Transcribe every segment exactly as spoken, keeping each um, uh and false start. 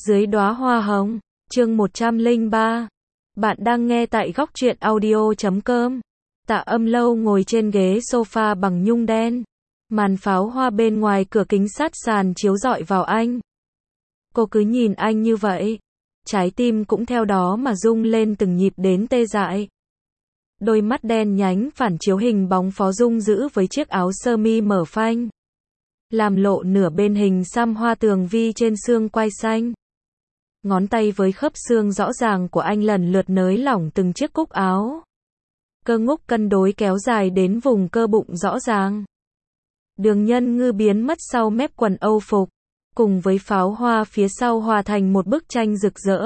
Dưới đóa hoa hồng, chương một trăm lẻ ba. Bạn đang nghe tại góc truyện audio chấm com. Tạ Âm Lâu ngồi trên ghế sofa bằng nhung đen. Màn pháo hoa bên ngoài cửa kính sát sàn chiếu rọi vào anh. Cô cứ nhìn anh như vậy. Trái tim cũng theo đó mà rung lên từng nhịp đến tê dại. Đôi mắt đen nhánh phản chiếu hình bóng Phó Dung Dữ với chiếc áo sơ mi mở phanh, làm lộ nửa bên hình xăm hoa tường vi trên xương quai xanh. Ngón tay với khớp xương rõ ràng của anh lần lượt nới lỏng từng chiếc cúc áo. Cơ ngúc cân đối kéo dài đến vùng cơ bụng rõ ràng. Đường nhân ngư biến mất sau mép quần Âu phục, cùng với pháo hoa phía sau hòa thành một bức tranh rực rỡ.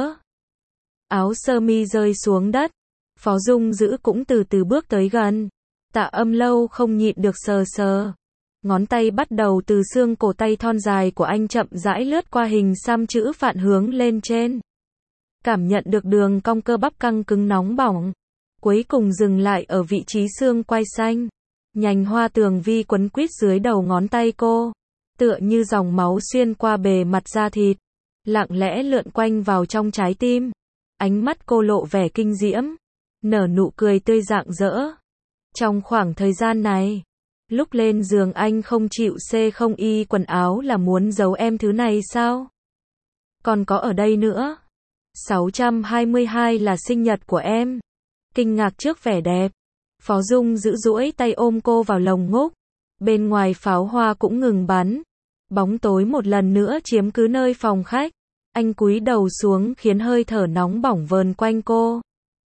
Áo sơ mi rơi xuống đất, Phó Dung Dữ cũng từ từ bước tới gần. Tạ Âm Lâu không nhịn được sờ sờ. Ngón tay bắt đầu từ xương cổ tay thon dài của anh chậm rãi lướt qua hình xăm chữ phạn hướng lên trên. Cảm nhận được đường cong cơ bắp căng cứng nóng bỏng. Cuối cùng dừng lại ở vị trí xương quai xanh. Nhành hoa tường vi quấn quýt dưới đầu ngón tay cô. Tựa như dòng máu xuyên qua bề mặt da thịt. Lặng lẽ lượn quanh vào trong trái tim. Ánh mắt cô lộ vẻ kinh diễm. Nở nụ cười tươi rạng rỡ. Trong khoảng thời gian này, lúc lên giường anh không chịu xê không y quần áo là muốn giấu em thứ này sao? Còn có ở đây nữa. sáu trăm hai mươi hai là sinh nhật của em. Kinh ngạc trước vẻ đẹp. Phó Dung Dữ duỗi tay ôm cô vào lồng ngúc. Bên ngoài pháo hoa cũng ngừng bắn. Bóng tối một lần nữa chiếm cứ nơi phòng khách. Anh cúi đầu xuống khiến hơi thở nóng bỏng vờn quanh cô.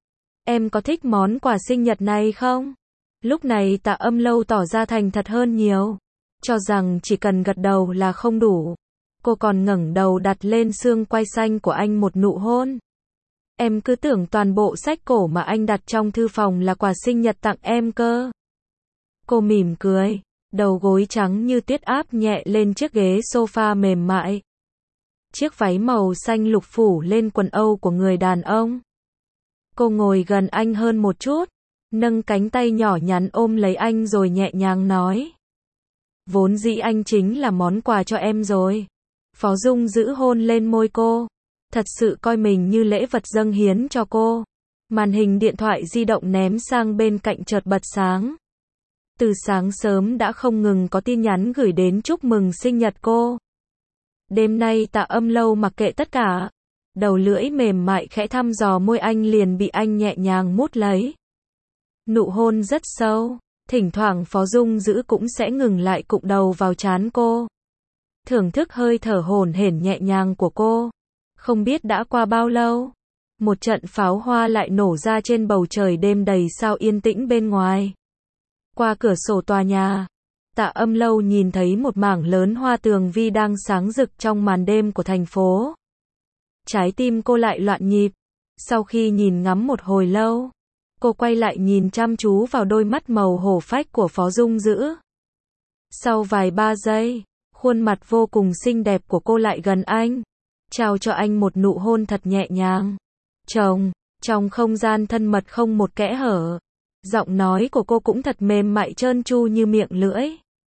Em có thích món quà sinh nhật này không? Lúc này Tạ Âm Lâu tỏ ra thành thật hơn nhiều. Cho rằng chỉ cần gật đầu là không đủ. Cô còn ngẩng đầu đặt lên xương quai xanh của anh một nụ hôn. Em cứ tưởng toàn bộ sách cổ mà anh đặt trong thư phòng là quà sinh nhật tặng em cơ. Cô mỉm cười. Đầu gối trắng như tuyết áp nhẹ lên chiếc ghế sofa mềm mại. Chiếc váy màu xanh lục phủ lên quần Âu của người đàn ông. Cô ngồi gần anh hơn một chút. Nâng cánh tay nhỏ nhắn ôm lấy anh rồi nhẹ nhàng nói. Vốn dĩ anh chính là món quà cho em rồi. Phó Dung Dữ hôn lên môi cô. Thật sự coi mình như lễ vật dâng hiến cho cô. Màn hình điện thoại di động ném sang bên cạnh chợt bật sáng. Từ sáng sớm đã không ngừng có tin nhắn gửi đến chúc mừng sinh nhật cô. Đêm nay Tạ Âm Lâu mặc kệ tất cả. Đầu lưỡi mềm mại khẽ thăm dò môi anh liền bị anh nhẹ nhàng mút lấy. Nụ hôn rất sâu, thỉnh thoảng Phó Dung Dữ cũng sẽ ngừng lại cụm đầu vào trán cô. Thưởng thức hơi thở hổn hển nhẹ nhàng của cô. Không biết đã qua bao lâu, một trận pháo hoa lại nổ ra trên bầu trời đêm đầy sao yên tĩnh bên ngoài. Qua cửa sổ tòa nhà, Tạ Âm Lâu nhìn thấy một mảng lớn hoa tường vi đang sáng rực trong màn đêm của thành phố. Trái tim cô lại loạn nhịp. Sau khi nhìn ngắm một hồi lâu, cô quay lại nhìn chăm chú vào đôi mắt màu hổ phách của Phó Dung Dữ. Sau vài ba giây, khuôn mặt vô cùng xinh đẹp của cô lại gần anh, trao cho anh một nụ hôn thật nhẹ nhàng. Chồng, trong không gian thân mật không một kẽ hở. Giọng nói của cô cũng thật mềm mại trơn tru như miệng lưỡi.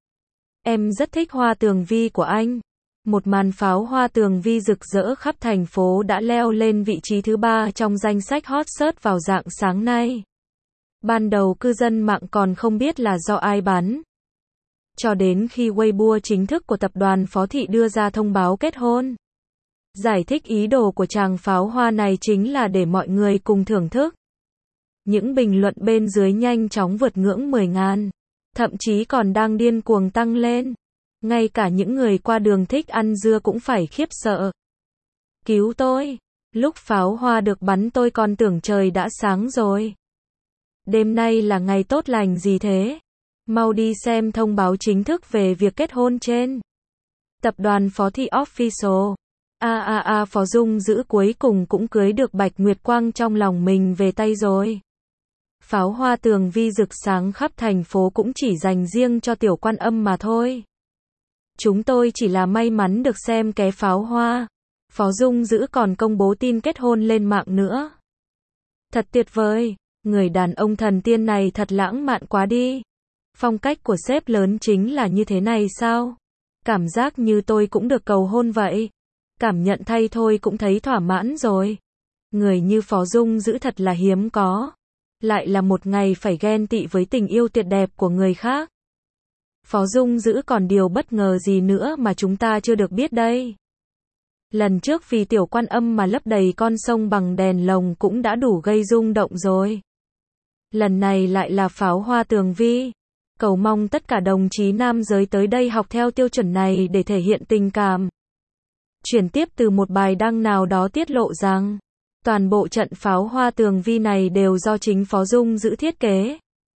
Em rất thích hoa tường vi của anh. Một màn pháo hoa tường vi rực rỡ khắp thành phố đã leo lên vị trí thứ ba trong danh sách hot search vào rạng sáng nay. Ban đầu cư dân mạng còn không biết là do ai bắn. Cho đến khi Weibo chính thức của tập đoàn Phó Thị đưa ra thông báo kết hôn. Giải thích ý đồ của tràng pháo hoa này chính là để mọi người cùng thưởng thức. Những bình luận bên dưới nhanh chóng vượt ngưỡng mười nghìn. Thậm chí còn đang điên cuồng tăng lên. Ngay cả những người qua đường thích ăn dưa cũng phải khiếp sợ. Cứu tôi! Lúc pháo hoa được bắn tôi còn tưởng trời đã sáng rồi. Đêm nay là ngày tốt lành gì thế? Mau đi xem thông báo chính thức về việc kết hôn trên. Tập đoàn Phó Thị Official. A a a Phó Dung Dữ cuối cùng cũng cưới được Bạch Nguyệt Quang trong lòng mình về tay rồi. Pháo hoa tường vi rực sáng khắp thành phố cũng chỉ dành riêng cho Tiểu Quan Âm mà thôi. Chúng tôi chỉ là may mắn được xem ké pháo hoa. Phó Dung Dữ còn công bố tin kết hôn lên mạng nữa. Thật tuyệt vời. Người đàn ông thần tiên này thật lãng mạn quá đi. Phong cách của sếp lớn chính là như thế này sao? Cảm giác như tôi cũng được cầu hôn vậy. cảm nhận thay thôi cũng thấy thỏa mãn rồi. Người như Phó Dung Dữ thật là hiếm có. Lại là một ngày phải ghen tị với tình yêu tuyệt đẹp của người khác. Phó Dung Dữ còn điều bất ngờ gì nữa mà chúng ta chưa được biết đây? Lần trước vì Tiểu Quan Âm mà lấp đầy con sông bằng đèn lồng cũng đã đủ gây rung động rồi. Lần này lại là pháo hoa tường vi. Cầu mong tất cả đồng chí nam giới tới đây học theo tiêu chuẩn này để thể hiện tình cảm. Chuyển tiếp từ một bài đăng nào đó tiết lộ rằng, toàn bộ trận pháo hoa tường vi này đều do chính Phó Dung Dữ thiết kế.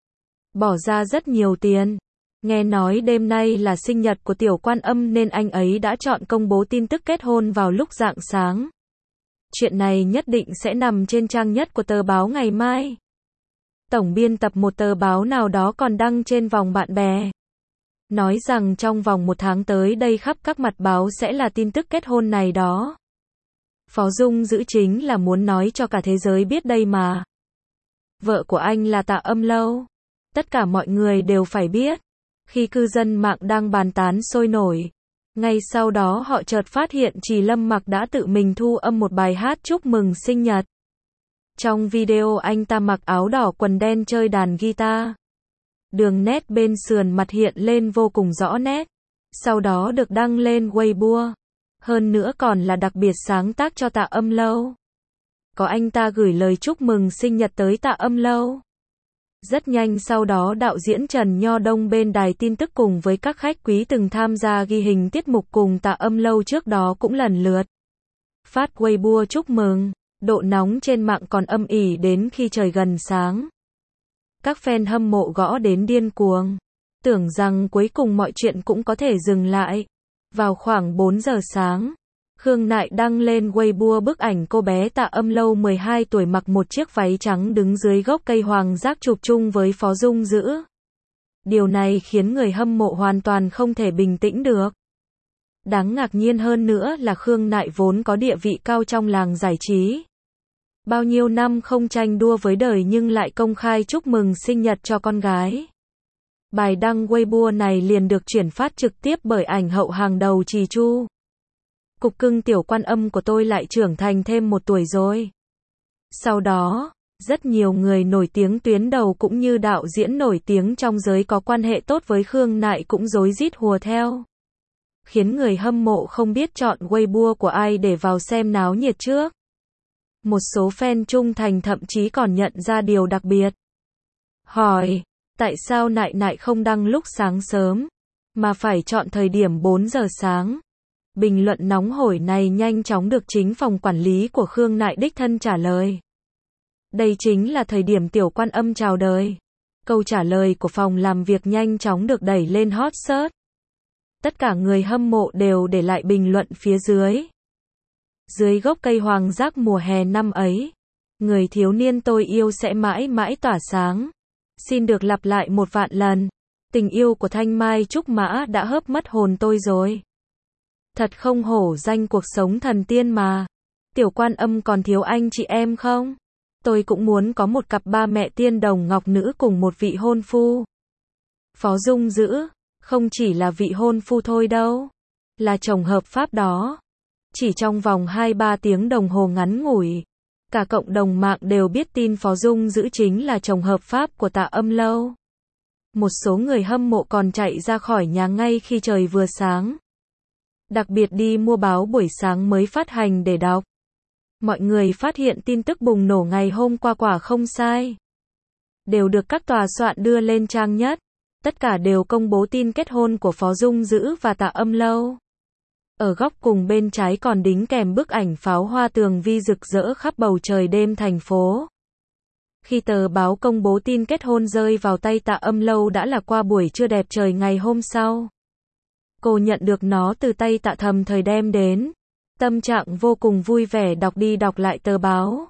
Bỏ ra rất nhiều tiền. Nghe nói đêm nay là sinh nhật của Tiểu Quan Âm nên anh ấy đã chọn công bố tin tức kết hôn vào lúc rạng sáng. Chuyện này nhất định sẽ nằm trên trang nhất của tờ báo ngày mai. Tổng biên tập một tờ báo nào đó còn đăng trên vòng bạn bè. Nói rằng trong vòng một tháng tới đây khắp các mặt báo sẽ là tin tức kết hôn này đó. Phó Dung Dữ chính là muốn nói cho cả thế giới biết đây mà. Vợ của anh là Tạ Âm Lâu. Tất cả mọi người đều phải biết. Khi cư dân mạng đang bàn tán sôi nổi, ngay sau đó họ chợt phát hiện Trì Lâm Mặc đã tự mình thu âm một bài hát chúc mừng sinh nhật. Trong video anh ta mặc áo đỏ quần đen chơi đàn guitar. Đường nét bên sườn mặt hiện lên vô cùng rõ nét. Sau đó được đăng lên Weibo. Hơn nữa còn là đặc biệt sáng tác cho Tạ Âm Lâu. Có anh ta gửi lời chúc mừng sinh nhật tới Tạ Âm Lâu. Rất nhanh sau đó đạo diễn Trần Nho Đông bên đài tin tức cùng với các khách quý từng tham gia ghi hình tiết mục cùng Tạ Âm Lâu trước đó cũng lần lượt phát Weibo chúc mừng. Độ nóng trên mạng còn âm ỉ đến khi trời gần sáng. Các fan hâm mộ gõ đến điên cuồng. Tưởng rằng cuối cùng mọi chuyện cũng có thể dừng lại. Vào khoảng bốn giờ sáng, Khương Nại đăng lên Weibo bức ảnh cô bé Tạ Âm Lâu mười hai tuổi mặc một chiếc váy trắng đứng dưới gốc cây hoàng giác chụp chung với Phó Dung Dữ. Điều này khiến người hâm mộ hoàn toàn không thể bình tĩnh được. Đáng ngạc nhiên hơn nữa là Khương Nại vốn có địa vị cao trong làng giải trí. Bao nhiêu năm không tranh đua với đời nhưng lại công khai chúc mừng sinh nhật cho con gái. Bài đăng Weibo này liền được chuyển phát trực tiếp bởi ảnh hậu hàng đầu Trì Chu. Cục cưng Tiểu Quan Âm của tôi lại trưởng thành thêm một tuổi rồi. Sau đó, rất nhiều người nổi tiếng tuyến đầu cũng như đạo diễn nổi tiếng trong giới có quan hệ tốt với Khương Nại cũng rối rít hùa theo. Khiến người hâm mộ không biết chọn Weibo của ai để vào xem náo nhiệt trước. Một số fan trung thành thậm chí còn nhận ra điều đặc biệt. Hỏi, tại sao Nại Nại không đăng lúc sáng sớm, mà phải chọn thời điểm bốn giờ sáng? Bình luận nóng hổi này nhanh chóng được chính phòng quản lý của Khương Nại đích thân trả lời. Đây chính là thời điểm Tiểu Quan Âm chào đời. Câu trả lời của phòng làm việc nhanh chóng được đẩy lên hot search. Tất cả người hâm mộ đều để lại bình luận phía dưới. Dưới gốc cây hoàng giác mùa hè năm ấy, người thiếu niên tôi yêu sẽ mãi mãi tỏa sáng. Xin được lặp lại một vạn lần. Tình yêu của Thanh Mai Trúc Mã đã hớp mất hồn tôi rồi. Thật không hổ danh cuộc sống thần tiên mà. Tiểu Quan Âm còn thiếu anh chị em không? Tôi cũng muốn có một cặp ba mẹ tiên đồng ngọc nữ cùng một vị hôn phu. Phó Dung Dữ, không chỉ là vị hôn phu thôi đâu. Là chồng hợp pháp đó. Chỉ trong vòng hai ba tiếng đồng hồ ngắn ngủi, cả cộng đồng mạng đều biết tin Phó Dung Dữ chính là chồng hợp pháp của Tạ Âm Lâu. Một số người hâm mộ còn chạy ra khỏi nhà ngay khi trời vừa sáng. Đặc biệt đi mua báo buổi sáng mới phát hành để đọc. Mọi người phát hiện tin tức bùng nổ ngày hôm qua quả không sai. Đều được các tòa soạn đưa lên trang nhất. Tất cả đều công bố tin kết hôn của Phó Dung Dữ và Tạ Âm Lâu. Ở góc cùng bên trái còn đính kèm bức ảnh pháo hoa tường vi rực rỡ khắp bầu trời đêm thành phố. Khi tờ báo công bố tin kết hôn rơi vào tay Tạ Âm Lâu đã là qua buổi trưa đẹp trời ngày hôm sau. Cô nhận được nó từ tay Tạ Thầm Thời đem đến. Tâm trạng vô cùng vui vẻ đọc đi đọc lại tờ báo.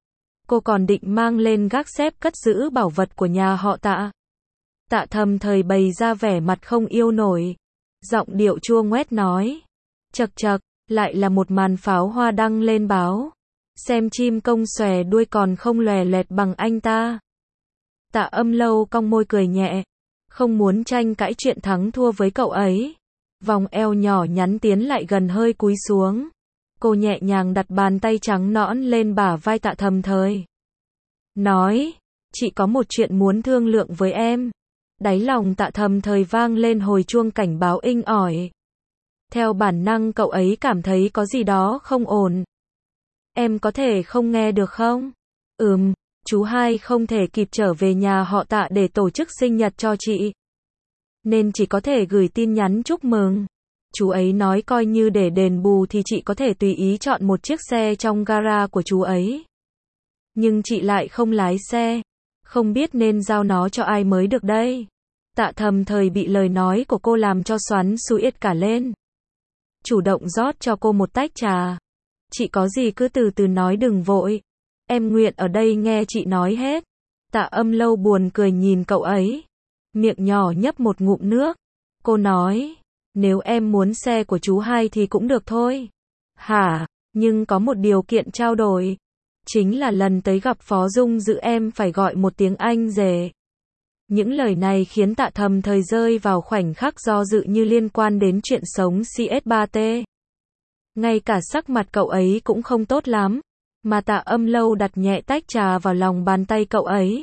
Cô còn định mang lên gác xếp cất giữ bảo vật của nhà họ Tạ. Tạ Thầm Thời bày ra vẻ mặt không yêu nổi. Giọng điệu chua ngoét nói. Chậc chậc, lại là một màn pháo hoa đăng lên báo. Xem chim công xòe đuôi còn không lòe loẹt bằng anh ta. Tạ Âm Lâu cong môi cười nhẹ. Không muốn tranh cãi chuyện thắng thua với cậu ấy. Vòng eo nhỏ nhắn tiến lại gần hơi cúi xuống. Cô nhẹ nhàng đặt bàn tay trắng nõn lên bả vai Tạ Thầm Thời. Nói, chị có một chuyện muốn thương lượng với em. Đáy lòng Tạ Thầm Thời vang lên hồi chuông cảnh báo inh ỏi. Theo bản năng cậu ấy cảm thấy có gì đó không ổn. Em có thể không nghe được không? Ừm, chú hai không thể kịp trở về nhà họ Tạ để tổ chức sinh nhật cho chị. Nên chỉ có thể gửi tin nhắn chúc mừng. Chú ấy nói coi như để đền bù thì chị có thể tùy ý chọn một chiếc xe trong gara của chú ấy. Nhưng chị lại không lái xe. Không biết nên giao nó cho ai mới được đây. Tạ Thầm Thời bị lời nói của cô làm cho xoắn xuýt cả lên. Chủ động rót cho cô một tách trà. Chị có gì cứ từ từ nói đừng vội. Em nguyện ở đây nghe chị nói hết. Tạ Âm Lâu buồn cười nhìn cậu ấy. Miệng nhỏ nhấp một ngụm nước. Cô nói, nếu em muốn xe của chú hai thì cũng được thôi. Hả, nhưng có một điều kiện trao đổi. Chính là lần tới gặp Phó Dung Dữ em phải gọi một tiếng anh rể. Những lời này khiến Tạ Thầm Thời rơi vào khoảnh khắc do dự như liên quan đến chuyện sống xê ét ba tê. Ngay cả sắc mặt cậu ấy cũng không tốt lắm. Mà Tạ Âm Lâu đặt nhẹ tách trà vào lòng bàn tay cậu ấy.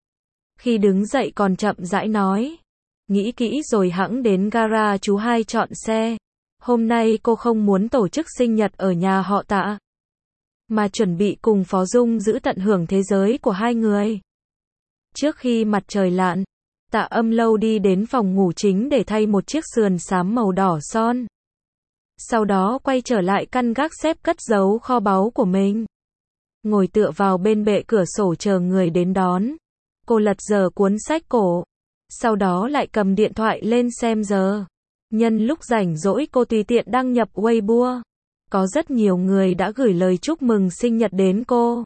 Khi đứng dậy còn chậm rãi nói. Nghĩ kỹ rồi hẵng đến gara chú hai chọn xe. Hôm nay cô không muốn tổ chức sinh nhật ở nhà họ Tạ. Mà chuẩn bị cùng Phó Dung Dữ tận hưởng thế giới của hai người. Trước khi mặt trời lặn, Tạ Âm Lâu đi đến phòng ngủ chính để thay một chiếc sườn xám màu đỏ son. Sau đó quay trở lại căn gác xếp cất giấu kho báu của mình. Ngồi tựa vào bên bệ cửa sổ chờ người đến đón. Cô lật dở cuốn sách cổ. Sau đó lại cầm điện thoại lên xem giờ. Nhân lúc rảnh rỗi cô tùy tiện đăng nhập Weibo. Có rất nhiều người đã gửi lời chúc mừng sinh nhật đến cô.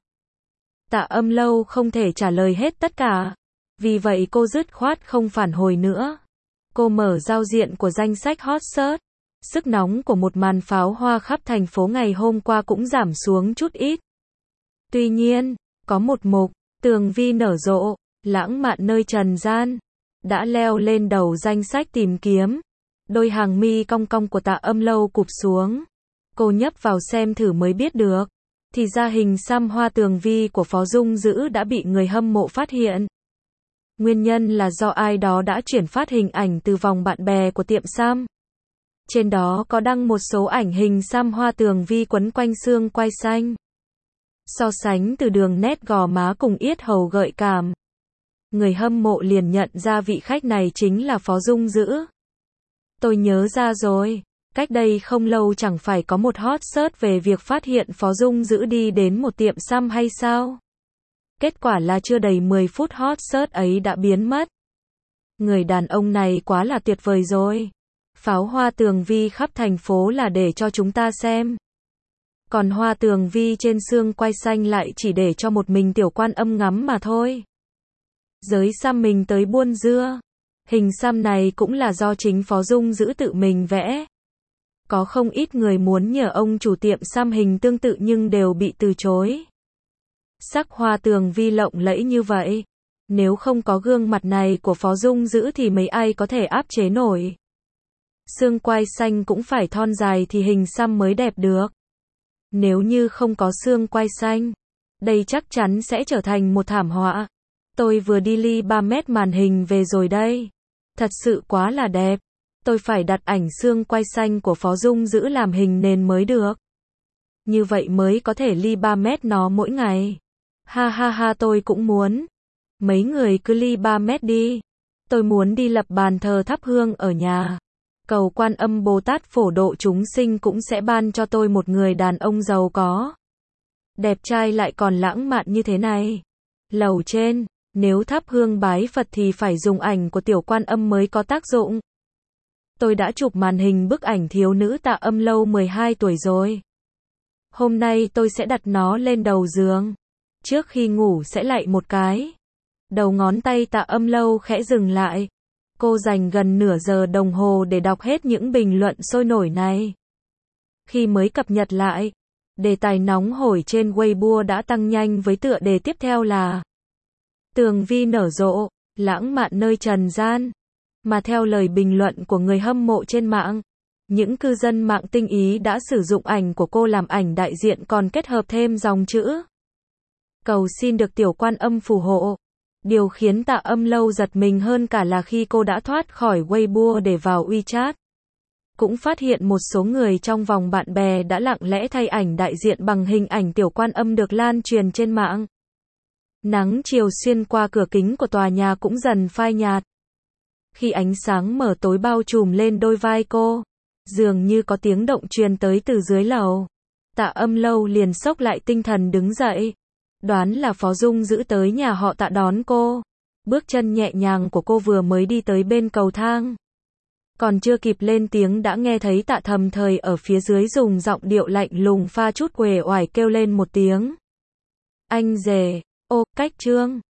Tạ Âm Lâu không thể trả lời hết tất cả. Vì vậy cô dứt khoát không phản hồi nữa. Cô mở giao diện của danh sách hot search. Sức nóng của một màn pháo hoa khắp thành phố ngày hôm qua cũng giảm xuống chút ít. Tuy nhiên, có một mục, tường vi nở rộ, lãng mạn nơi trần gian, đã leo lên đầu danh sách tìm kiếm. Đôi hàng mi cong cong của Tạ Âm Lâu cụp xuống. Cô nhấp vào xem thử mới biết được. Thì ra hình xăm hoa tường vi của Phó Dung Dữ đã bị người hâm mộ phát hiện. Nguyên nhân là do ai đó đã chuyển phát hình ảnh từ vòng bạn bè của tiệm xăm. Trên đó có đăng một số ảnh hình xăm hoa tường vi quấn quanh xương quai xanh. So sánh từ đường nét gò má cùng yết hầu gợi cảm. Người hâm mộ liền nhận ra vị khách này chính là Phó Dung Dữ. Tôi nhớ ra rồi. Cách đây không lâu chẳng phải có một hot search về việc phát hiện Phó Dung Dữ đi đến một tiệm xăm hay sao? Kết quả là chưa đầy mười phút hot search ấy đã biến mất. Người đàn ông này quá là tuyệt vời rồi. Pháo hoa tường vi khắp thành phố là để cho chúng ta xem. Còn hoa tường vi trên xương quai xanh lại chỉ để cho một mình Tiểu Quan Âm ngắm mà thôi. Giới xăm mình tới buôn dưa. Hình xăm này cũng là do chính Phó Dung Dữ tự mình vẽ. Có không ít người muốn nhờ ông chủ tiệm xăm hình tương tự nhưng đều bị từ chối. Sắc hoa tường vi lộng lẫy như vậy. Nếu không có gương mặt này của Phó Dung Dữ thì mấy ai có thể áp chế nổi. Xương quai xanh cũng phải thon dài thì hình xăm mới đẹp được. Nếu như không có xương quai xanh, đây chắc chắn sẽ trở thành một thảm họa. Tôi vừa đi ly ba mét màn hình về rồi đây. Thật sự quá là đẹp. Tôi phải đặt ảnh xương quai xanh của Phó Dung Dữ làm hình nền mới được. Như vậy mới có thể ly ba mét nó mỗi ngày. Ha ha ha tôi cũng muốn. Mấy người cứ ly ba mét đi. Tôi muốn đi lập bàn thờ thắp hương ở nhà. Cầu Quan Âm Bồ Tát phổ độ chúng sinh cũng sẽ ban cho tôi một người đàn ông giàu có. Đẹp trai lại còn lãng mạn như thế này. Lầu trên, nếu thắp hương bái Phật thì phải dùng ảnh của Tiểu Quan Âm mới có tác dụng. Tôi đã chụp màn hình bức ảnh thiếu nữ Tạ Âm Lâu mười hai tuổi rồi. Hôm nay tôi sẽ đặt nó lên đầu giường. Trước khi ngủ sẽ lạy một cái. Đầu ngón tay Tạ Âm Lâu khẽ dừng lại. Cô dành gần nửa giờ đồng hồ để đọc hết những bình luận sôi nổi này. Khi mới cập nhật lại, đề tài nóng hổi trên Weibo đã tăng nhanh với tựa đề tiếp theo là Tường vi nở rộ, lãng mạn nơi trần gian. Mà theo lời bình luận của người hâm mộ trên mạng, Những cư dân mạng tinh ý đã sử dụng ảnh của cô làm ảnh đại diện còn kết hợp thêm dòng chữ cầu xin được tiểu quan âm phù hộ. Điều khiến Tạ Âm Lâu giật mình hơn cả là khi cô đã thoát khỏi Weibo để vào WeChat, cũng phát hiện một số người trong vòng bạn bè đã lặng lẽ thay ảnh đại diện bằng hình ảnh tiểu quan âm được lan truyền trên mạng. Nắng chiều xuyên qua cửa kính của tòa nhà cũng dần phai nhạt. Khi ánh sáng mờ tối bao trùm lên đôi vai cô, dường như có tiếng động truyền tới từ dưới lầu. Tạ Âm Lâu liền xốc lại tinh thần đứng dậy. Đoán là Phó Dung giữ tới nhà họ Tạ đón cô. Bước chân nhẹ nhàng của cô vừa mới đi tới bên cầu thang, còn chưa kịp lên tiếng đã nghe thấy Tạ Thầm Thời ở phía dưới dùng giọng điệu lạnh lùng pha chút uể oải kêu lên một tiếng. Anh rể, ô, cách Trương.